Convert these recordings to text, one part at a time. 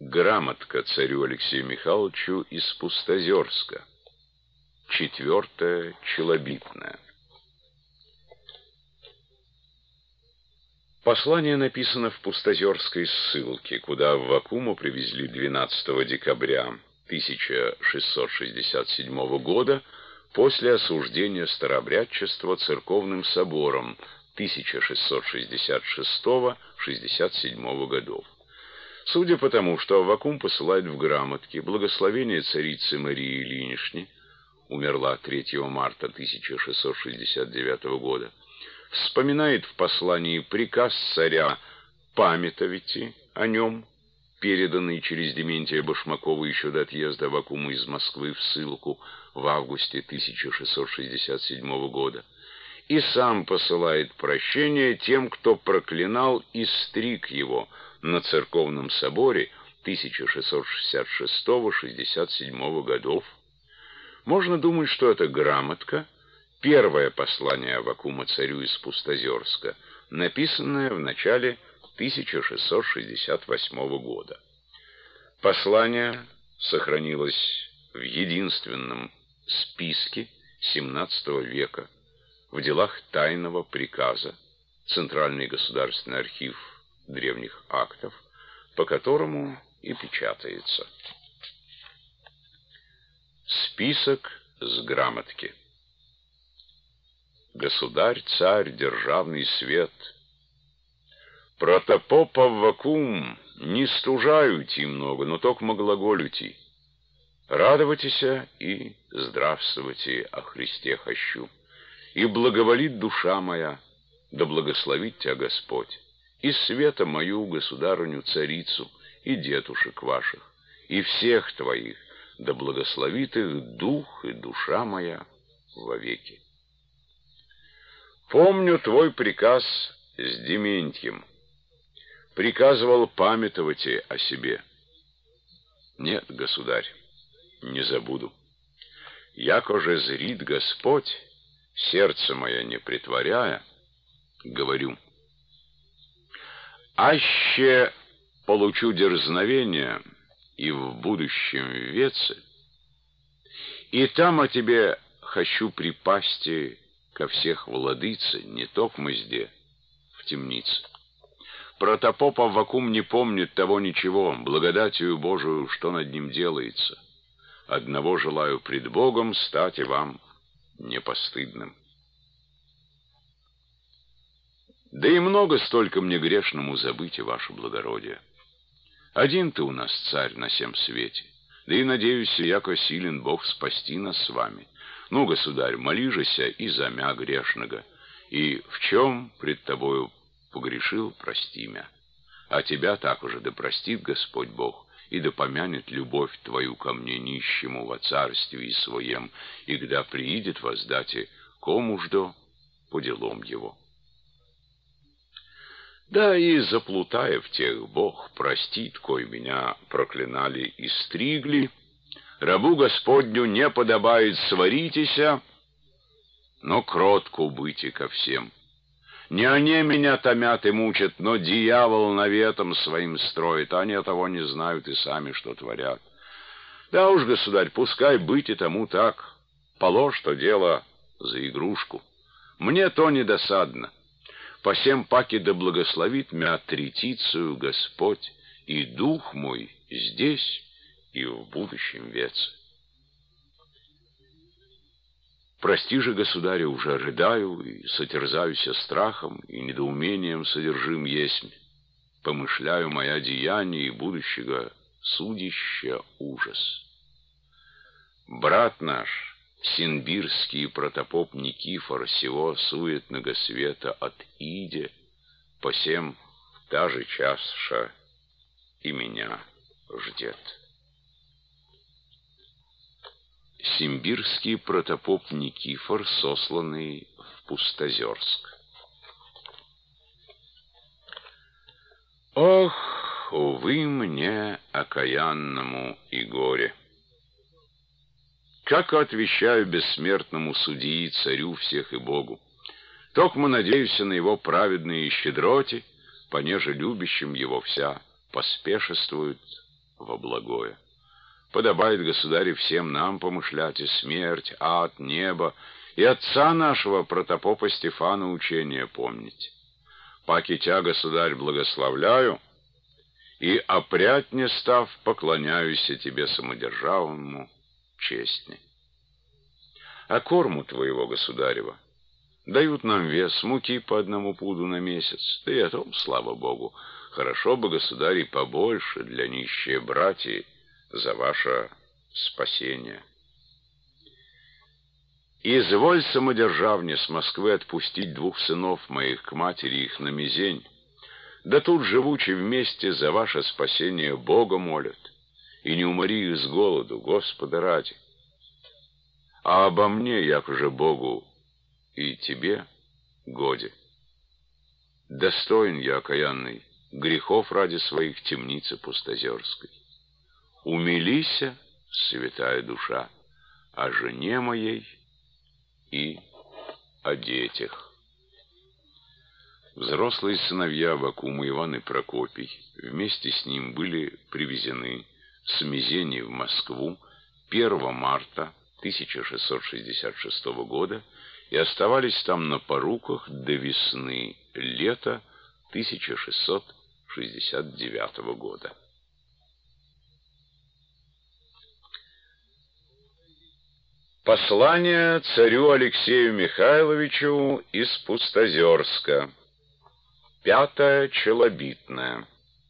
Грамотка царю Алексею Михайловичу из Пустозерска. 4 челобитная. Послание написано в Пустозерской ссылке, куда Аввакума привезли 12 декабря 1667 года после осуждения старообрядчества церковным собором 1666-67 годов. Судя по тому, что Аввакум посылает в грамотке благословение царицы Марии Ильинишне, умерла 3 марта 1669 года, вспоминает в послании приказ царя памятовать о нем, переданный через Дементия Башмакова еще до отъезда Аввакума из Москвы в ссылку в августе 1667 года, и сам посылает прощение тем, кто проклинал и стриг его на церковном соборе 1666-67 годов. Можно думать, что эта грамотка — первое послание Аввакума царю из Пустозерска, написанное в начале 1668 года. Послание сохранилось в единственном списке XVII века в делах тайного приказа, Центральный государственный архив древних актов, по которому и печатается. Список с грамотки. Государь-царь, державный свет, протопоп Аввакум, не стужаются много, но токмо глаголюти. Радовайтеся и здравствуйте о Христе хощу. И благоволит душа моя, да благословит тебя Господь, и света мою, государыню царицу, и детушек ваших, и всех твоих, да благословит их дух и душа моя вовеки. Помню твой приказ с Дементьем. Приказывал памятовать о себе. Нет, государь, не забуду. Яко же зрит Господь, сердце мое не притворяя, говорю: аще получу дерзновение и в будущем веце, и там о тебе хочу припасти ко всех владыце, не токмо зде, в темнице. Протопоп Аввакум не помнит того ничего, благодатью Божию, что над ним делается. Одного желаю пред Богом стать и вам непостыдным. Да и много столько мне грешному забыть, ваше благородие. Один ты у нас царь на сем свете, да и надеюсь, яко силен Бог спасти нас с вами. Ну, государь, моли жеся и за мя грешного, и в чем пред тобою погрешил, прости мя. А тебя так уже да простит Господь Бог, и да помянет любовь твою ко мне нищему во царстве и своем, и когда приидет воздате кому ждо по делам его. Да и заплутая в тех Бог простит, кой меня проклинали и стригли. Рабу Господню не подобает сваритеся, но кротко быти ко всем. Не они меня томят и мучат, но дьявол наветом своим строит, они того не знают и сами, что творят. Да уж, государь, пускай быть и тому так, положь то дело за игрушку. Мне то не досадно. По сем паки да благословит мя третицию Господь, и дух мой здесь и в будущем веце. Прости же, государя, уже рыдаю и сотерзаюся страхом и недоумением содержим есмь. Помышляю моя деяния и будущего судища ужас. Брат наш, синбирский протопоп Никифор, сего суетного света от иде, посем та же чаша и меня ждет. Симбирский протопоп Никифор, сосланный в Пустозерск. Ох, увы мне, окаянному и горе! Как отвечаю бессмертному судьи, царю всех и Богу? Токмо надеюсь на его праведные щедроти, понеже любящим его вся поспешествует во благое. Подобает, государь, всем нам помышлять и смерть, ад, небо, и отца нашего протопопа Стефана учения помнить. Паки тя, государь, благословляю, и опрять не став, поклоняюсь тебе самодержавному честне. А корму твоего, государева, дают нам вес муки по 1 пуду на месяц, да и о том, слава Богу, хорошо бы, государь, побольше для нищие братья за ваше спасение. Изволь, самодержавне, с Москвы отпустить 2 сынов моих к матери их на мизень, да тут, живучи вместе, за ваше спасение Бога молят, и не умори их с голоду, Господа ради. А обо мне, як уже Богу и тебе, годе. Достоин я, окаянный, грехов ради своих темницы пустозерской. Умилися, святая душа, о жене моей и о детях. Взрослые сыновья Аввакума, Иван и Прокопий, вместе с ним были привезены с Мизени в Москву 1 марта 1666 года и оставались там на поруках до весны, лета 1669 года. Послание царю Алексею Михайловичу из Пустозерска. 5 челобитное.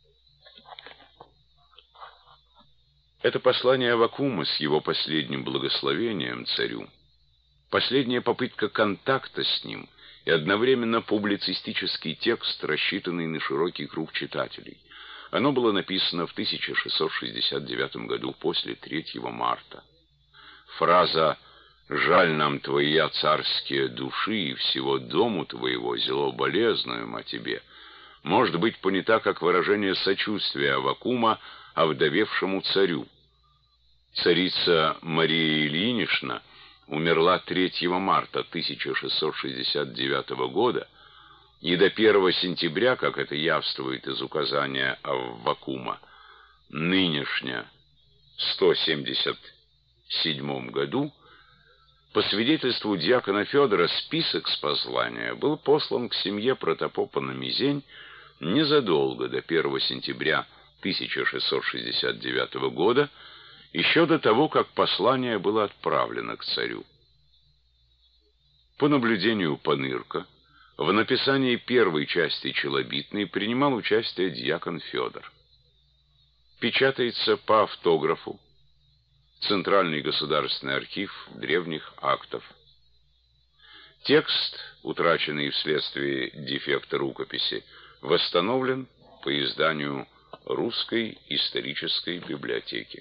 Это послание Аввакума с его последним благословением царю, последняя попытка контакта с ним и одновременно публицистический текст, рассчитанный на широкий круг читателей. Оно было написано в 1669 году после 3 марта. Фраза «Жаль нам твоя царские души и всего дому твоего, зело болезную о тебе» может быть понята как выражение сочувствия Аввакума овдовевшему царю. Царица Мария Ильинична умерла 3 марта 1669 года, и до 1 сентября, как это явствует из указания Аввакума, нынешняя, в 177 году, по свидетельству дьякона Федора, список с послания был послан к семье протопопа на Мизень незадолго до 1 сентября 1669 года, еще до того, как послание было отправлено к царю. По наблюдению Панырка, в написании первой части челобитной принимал участие дьякон Федор. Печатается по автографу. Центральный государственный архив древних актов. Текст, утраченный вследствие дефекта рукописи, восстановлен по изданию Русской исторической библиотеки.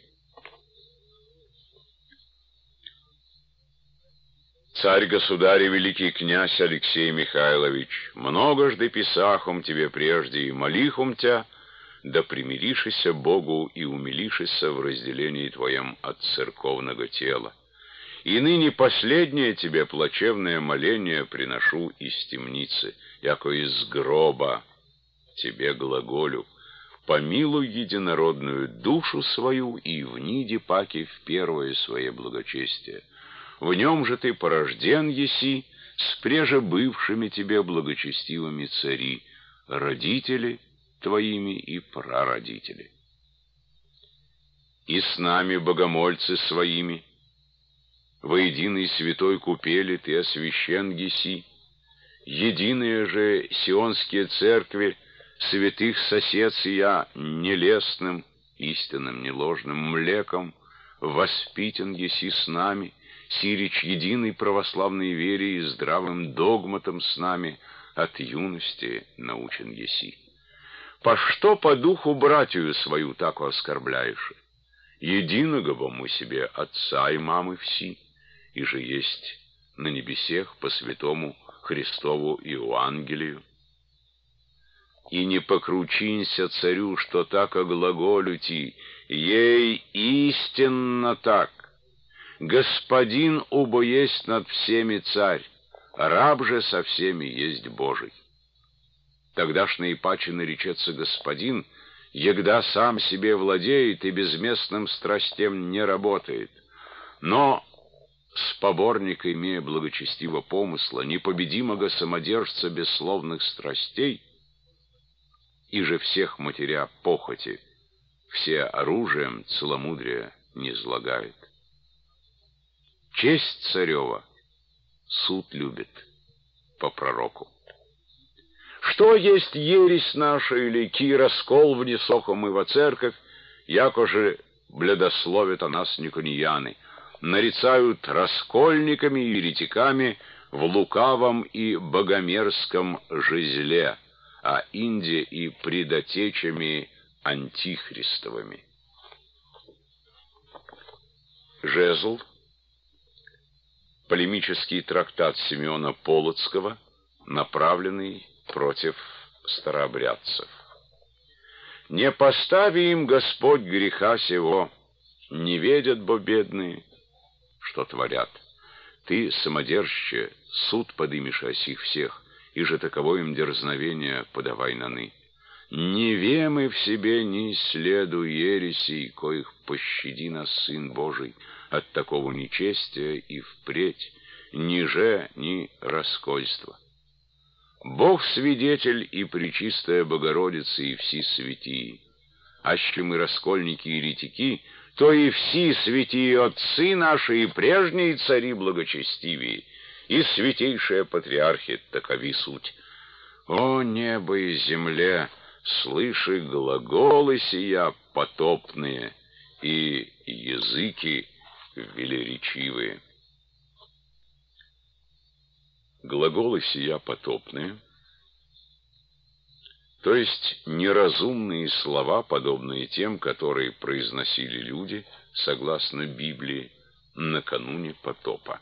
Царь-государь и великий князь Алексей Михайлович, многожды писахом тебе прежде и молихом тя, да примиришися Богу и умилишися в разделении твоем от церковного тела. И ныне последнее тебе плачевное моление приношу из темницы, яко из гроба тебе глаголю: помилуй единородную душу свою и вниди паки в первое свое благочестие. В нем же ты порожден еси с преже бывшими тебе благочестивыми цари, родители твоими и прародители. И с нами, богомольцы своими, во единой святой купели ты освящен еси, единые же сионские церкви, святых сосед сия нелестным, истинным, неложным млеком, воспитан еси с нами, сирич единой православной вере и здравым догматом с нами от юности научен еси. По что по духу братью свою так оскорбляешь? Единого мы себе отца и мамы все, и же есть на небесех по святому Христову Евангелию. И не покручинься царю, что так оглаголю ти, ей истинно так. Господин убо есть над всеми царь, раб же со всеми есть Божий. Тогдашний паче наречется господин, егда сам себе владеет и безместным страстям не работает. Но с поборника, имея благочестиво помысла, непобедимого самодержца бессловных страстей, и же всех матеря похоти, все оружием целомудрия не злагает. Честь царева суд любит по пророку. Что есть ересь наша или ки раскол в несохом и во церковь, яко же бледословят о нас никонияны, нарицают раскольниками и еретиками в лукавом и богомерзком жезле, а инде и предотечами антихристовыми. Жезл — полемический трактат Симеона Полоцкого, направленный против старообрядцев. «Не постави им, Господь, греха сего, не ведят, бо бедные, что творят. Ты, самодержче, суд подымешь о сих всех, и же таково им дерзновение подавай наны. Не вемы в себе ни следу ересей, коих пощади нас, Сын Божий, от такого нечестия и впредь, ниже ни раскольства. Бог свидетель и пречистая Богородица и все святии, аще мы раскольники и еретики, то и все святие отцы наши и прежние цари благочестивые, и святейшие патриархи такови суть. О небо и земля, слыши глаголы сия потопные и языки велеречивые». Глаголы сия потопные, то есть неразумные слова, подобные тем, которые произносили люди, согласно Библии, накануне потопа.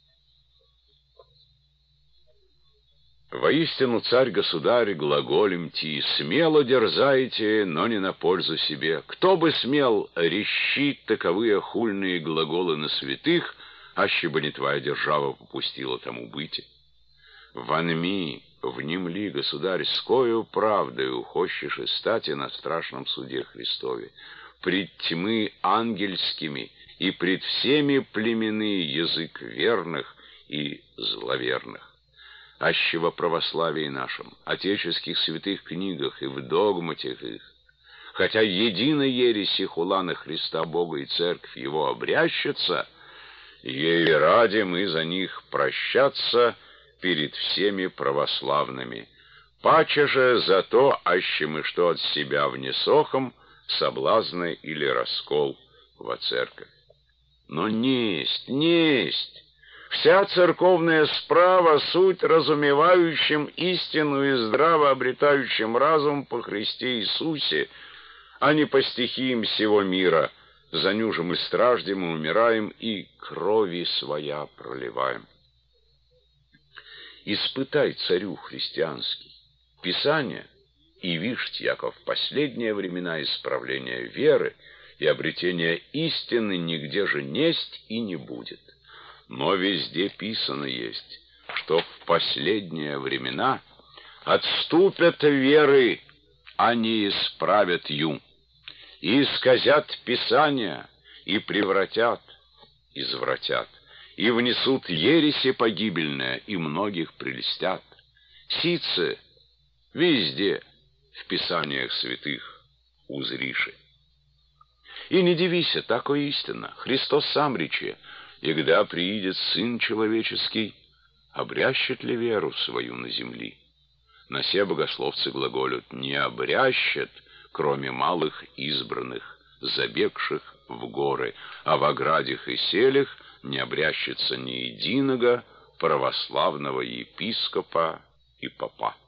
Воистину, царь-государь, глаголем ти, смело дерзаете, но не на пользу себе. Кто бы смел рещить таковые хульные глаголы на святых, аще бы не твоя держава попустила тому быть? Вонми, внемли, государь, с кою правдою хочешь и стати на страшном суде Христове, пред тьмы ангельскими и пред всеми племени язык верных и зловерных. Аще во православии нашем, отеческих святых книгах и в догматях их, хотя единой ереси хула на Христа Бога и Церковь Его обрящется, ей ради мы за них прощаться перед всеми православными. Паче же за то, аще мы что от себя внесохом, соблазны или раскол во церковь. Но несть, вся церковная справа суть разумевающим истину и здраво обретающим разум по Христе Иисусе, а не по стихиям всего мира, занюжим и страждем и умираем, и крови своя проливаем. Испытай, царю христианский, Писание, и вишь, яко в последние времена исправления веры и обретения истины нигде же несть и не будет. Но везде писано есть, что в последние времена отступят веры, а не исправят ю, и исказят Писания, и превратят, извратят, и внесут ереси погибельное, и многих прельстят. Сице везде в Писаниях святых узриши. И не дивися, тако истина, Христос сам рече: «Егда приидет Сын Человеческий, обрящет ли веру свою на земли?» На се богословцы глаголют: «Не обрящет, кроме малых избранных, забегших в горы, а в оградях и селях не обрящется ни единого православного епископа и попа».